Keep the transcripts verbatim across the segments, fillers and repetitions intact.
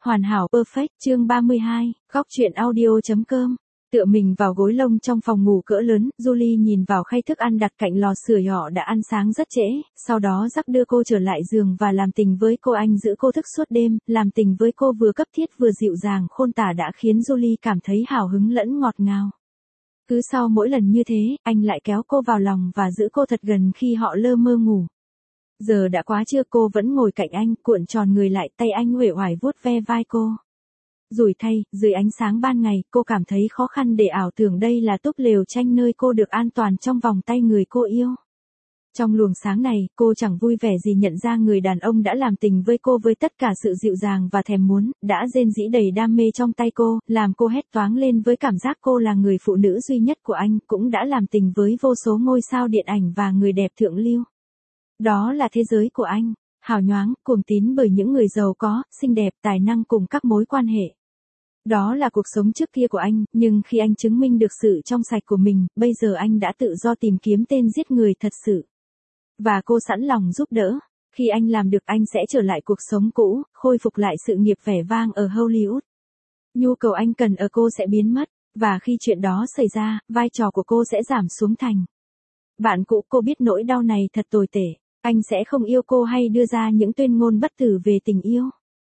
Hoàn hảo perfect chương ba mươi hai, góc truyện audio.com. Tựa mình vào gối lông trong phòng ngủ cỡ lớn, Julie nhìn vào khay thức ăn đặt cạnh lò sưởi nhỏ đã ăn sáng rất trễ, sau đó Jack đưa cô trở lại giường và làm tình với cô. Anh giữ cô thức suốt đêm, làm tình với cô vừa cấp thiết vừa dịu dàng khôn tả đã khiến Julie cảm thấy hào hứng lẫn ngọt ngào. Cứ sau mỗi lần như thế, anh lại kéo cô vào lòng và giữ cô thật gần khi họ lơ mơ ngủ. Giờ đã quá trưa, cô vẫn ngồi cạnh anh, cuộn tròn người lại, tay anh uể oải vuốt ve vai cô. Rủi thay, dưới ánh sáng ban ngày, cô cảm thấy khó khăn để ảo tưởng đây là túp lều tranh nơi cô được an toàn trong vòng tay người cô yêu. Trong luồng sáng này, cô chẳng vui vẻ gì nhận ra người đàn ông đã làm tình với cô với tất cả sự dịu dàng và thèm muốn, đã rên rỉ đầy đam mê trong tay cô, làm cô hét toáng lên với cảm giác cô là người phụ nữ duy nhất của anh, cũng đã làm tình với vô số ngôi sao điện ảnh và người đẹp thượng lưu. Đó là thế giới của anh, hào nhoáng, cuồng tín bởi những người giàu có, xinh đẹp, tài năng cùng các mối quan hệ. Đó là cuộc sống trước kia của anh, nhưng khi anh chứng minh được sự trong sạch của mình, bây giờ anh đã tự do tìm kiếm tên giết người thật sự. Và cô sẵn lòng giúp đỡ. Khi anh làm được, anh sẽ trở lại cuộc sống cũ, khôi phục lại sự nghiệp vẻ vang ở Hollywood. Nhu cầu anh cần ở cô sẽ biến mất, và khi chuyện đó xảy ra, vai trò của cô sẽ giảm xuống thành bạn cũ. Cô biết nỗi đau này thật tồi tệ. Anh sẽ không yêu cô hay đưa ra những tuyên ngôn bất tử về tình yêu.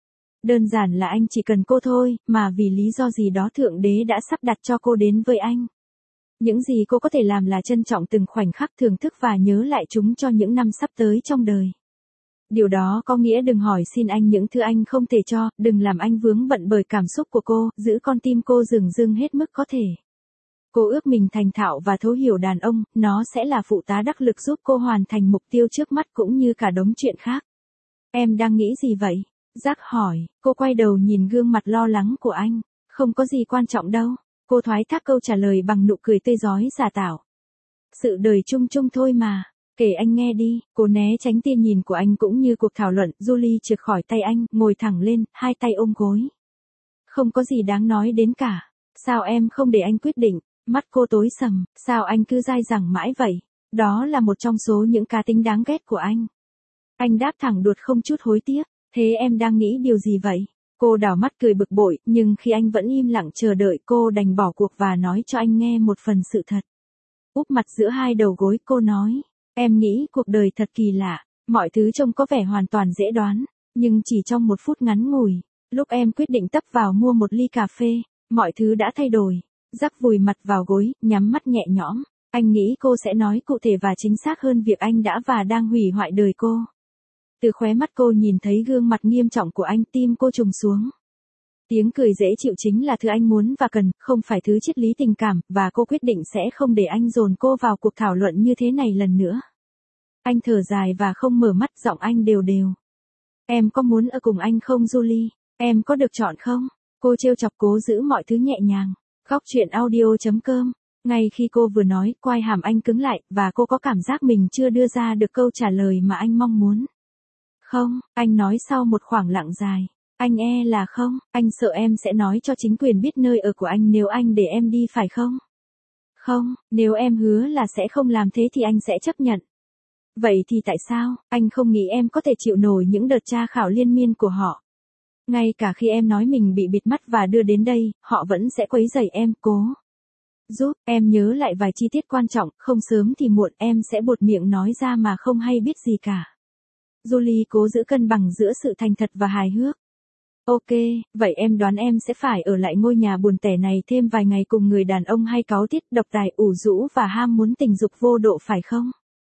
Đơn giản là anh chỉ cần cô thôi, mà vì lý do gì đó Thượng Đế đã sắp đặt cho cô đến với anh. Những gì cô có thể làm là trân trọng từng khoảnh khắc, thưởng thức và nhớ lại chúng cho những năm sắp tới trong đời. Điều đó có nghĩa đừng hỏi xin anh những thứ anh không thể cho, đừng làm anh vướng bận bởi cảm xúc của cô, giữ con tim cô dửng dưng hết mức có thể. Cô ước mình thành thạo và thấu hiểu đàn ông, nó sẽ là phụ tá đắc lực giúp cô hoàn thành mục tiêu trước mắt cũng như cả đống chuyện khác. Em đang nghĩ gì vậy? Jack hỏi. Cô quay đầu nhìn gương mặt lo lắng của anh. Không có gì quan trọng đâu. Cô thoái thác câu trả lời bằng nụ cười tươi rói giả tạo. Sự đời chung chung thôi mà. Kể anh nghe đi. Cô né tránh tia nhìn của anh cũng như cuộc thảo luận. Julie trượt khỏi tay anh, ngồi thẳng lên, hai tay ôm gối. Không có gì đáng nói đến cả. Sao em không để anh quyết định? Mắt cô tối sầm. Sao anh cứ dai dẳng mãi vậy? Đó là một trong số những cá tính đáng ghét của anh. Anh đáp thẳng đuột không chút hối tiếc. Thế em đang nghĩ điều gì vậy? Cô đảo mắt cười bực bội, nhưng khi anh vẫn im lặng chờ đợi, cô đành bỏ cuộc và nói cho anh nghe một phần sự thật. Úp mặt giữa hai đầu gối, cô nói, em nghĩ cuộc đời thật kỳ lạ, mọi thứ trông có vẻ hoàn toàn dễ đoán, nhưng chỉ trong một phút ngắn ngủi, lúc em quyết định tấp vào mua một ly cà phê, mọi thứ đã thay đổi. Jack vùi mặt vào gối, nhắm mắt nhẹ nhõm, anh nghĩ cô sẽ nói cụ thể và chính xác hơn việc anh đã và đang hủy hoại đời cô. Từ khóe mắt cô nhìn thấy gương mặt nghiêm trọng của anh, tim cô trùng xuống. Tiếng cười dễ chịu chính là thứ anh muốn và cần, không phải thứ triết lý tình cảm, và cô quyết định sẽ không để anh dồn cô vào cuộc thảo luận như thế này lần nữa. Anh thở dài và không mở mắt, giọng anh đều đều. Em có muốn ở cùng anh không Julie? Em có được chọn không? Cô trêu chọc cố giữ mọi thứ nhẹ nhàng. Góc truyện audio.com. Ngay khi cô vừa nói, quai hàm anh cứng lại, và cô có cảm giác mình chưa đưa ra được câu trả lời mà anh mong muốn. Không, anh nói sau một khoảng lặng dài. Anh e là không, anh sợ em sẽ nói cho chính quyền biết nơi ở của anh nếu anh để em đi phải không? Không, nếu em hứa là sẽ không làm thế thì anh sẽ chấp nhận. Vậy thì tại sao, anh không nghĩ em có thể chịu nổi những đợt tra khảo liên miên của họ? Ngay cả khi em nói mình bị bịt mắt và đưa đến đây, họ vẫn sẽ quấy rầy em, cố giúp em nhớ lại vài chi tiết quan trọng, không sớm thì muộn em sẽ buột miệng nói ra mà không hay biết gì cả. Julie cố giữ cân bằng giữa sự thành thật và hài hước. Ok, vậy em đoán em sẽ phải ở lại ngôi nhà buồn tẻ này thêm vài ngày cùng người đàn ông hay cáu tiết, độc tài, ủ rũ và ham muốn tình dục vô độ phải không?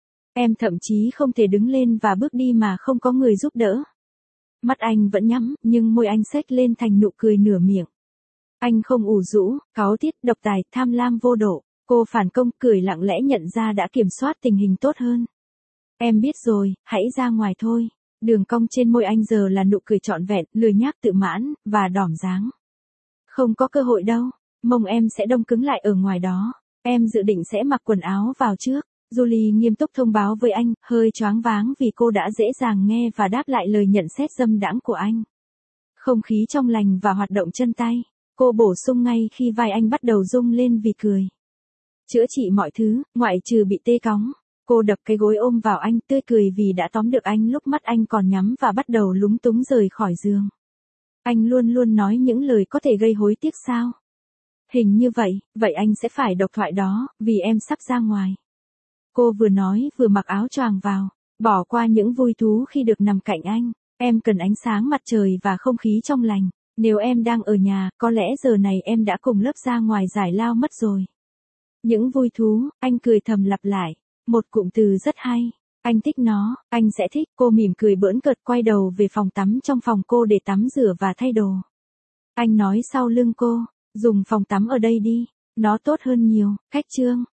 Em thậm chí không thể đứng lên và bước đi mà không có người giúp đỡ. Mắt anh vẫn nhắm, nhưng môi anh xếch lên thành nụ cười nửa miệng. Anh không ủ rũ, cáu tiết, độc tài, tham lam vô độ. Cô phản công, cười lặng lẽ nhận ra đã kiểm soát tình hình tốt hơn. Em biết rồi, hãy ra ngoài thôi. Đường cong trên môi anh giờ là nụ cười trọn vẹn, lười nhác tự mãn, và đỏm dáng. Không có cơ hội đâu, mông em sẽ đông cứng lại ở ngoài đó. Em dự định sẽ mặc quần áo vào trước. Julie nghiêm túc thông báo với anh, hơi choáng váng vì cô đã dễ dàng nghe và đáp lại lời nhận xét dâm đãng của anh. Không khí trong lành và hoạt động chân tay. Cô bổ sung ngay khi vai anh bắt đầu rung lên vì cười. Chữa trị mọi thứ, ngoại trừ bị tê cóng. Cô đập cái gối ôm vào anh, tươi cười vì đã tóm được anh lúc mắt anh còn nhắm và bắt đầu lúng túng rời khỏi giường. Anh luôn luôn nói những lời có thể gây hối tiếc sao? Hình như vậy, vậy anh sẽ phải đọc thoại đó, vì em sắp ra ngoài. Cô vừa nói vừa mặc áo choàng vào, bỏ qua những vui thú khi được nằm cạnh anh. Em cần ánh sáng mặt trời và không khí trong lành. Nếu em đang ở nhà, có lẽ giờ này em đã cùng lớp ra ngoài giải lao mất rồi. Những vui thú, anh cười thầm lặp lại. Một cụm từ rất hay. Anh thích nó, anh sẽ thích. Cô mỉm cười bỡn cợt quay đầu về phòng tắm trong phòng cô để tắm rửa và thay đồ. Anh nói sau lưng cô, dùng phòng tắm ở đây đi, nó tốt hơn nhiều. Khách trương.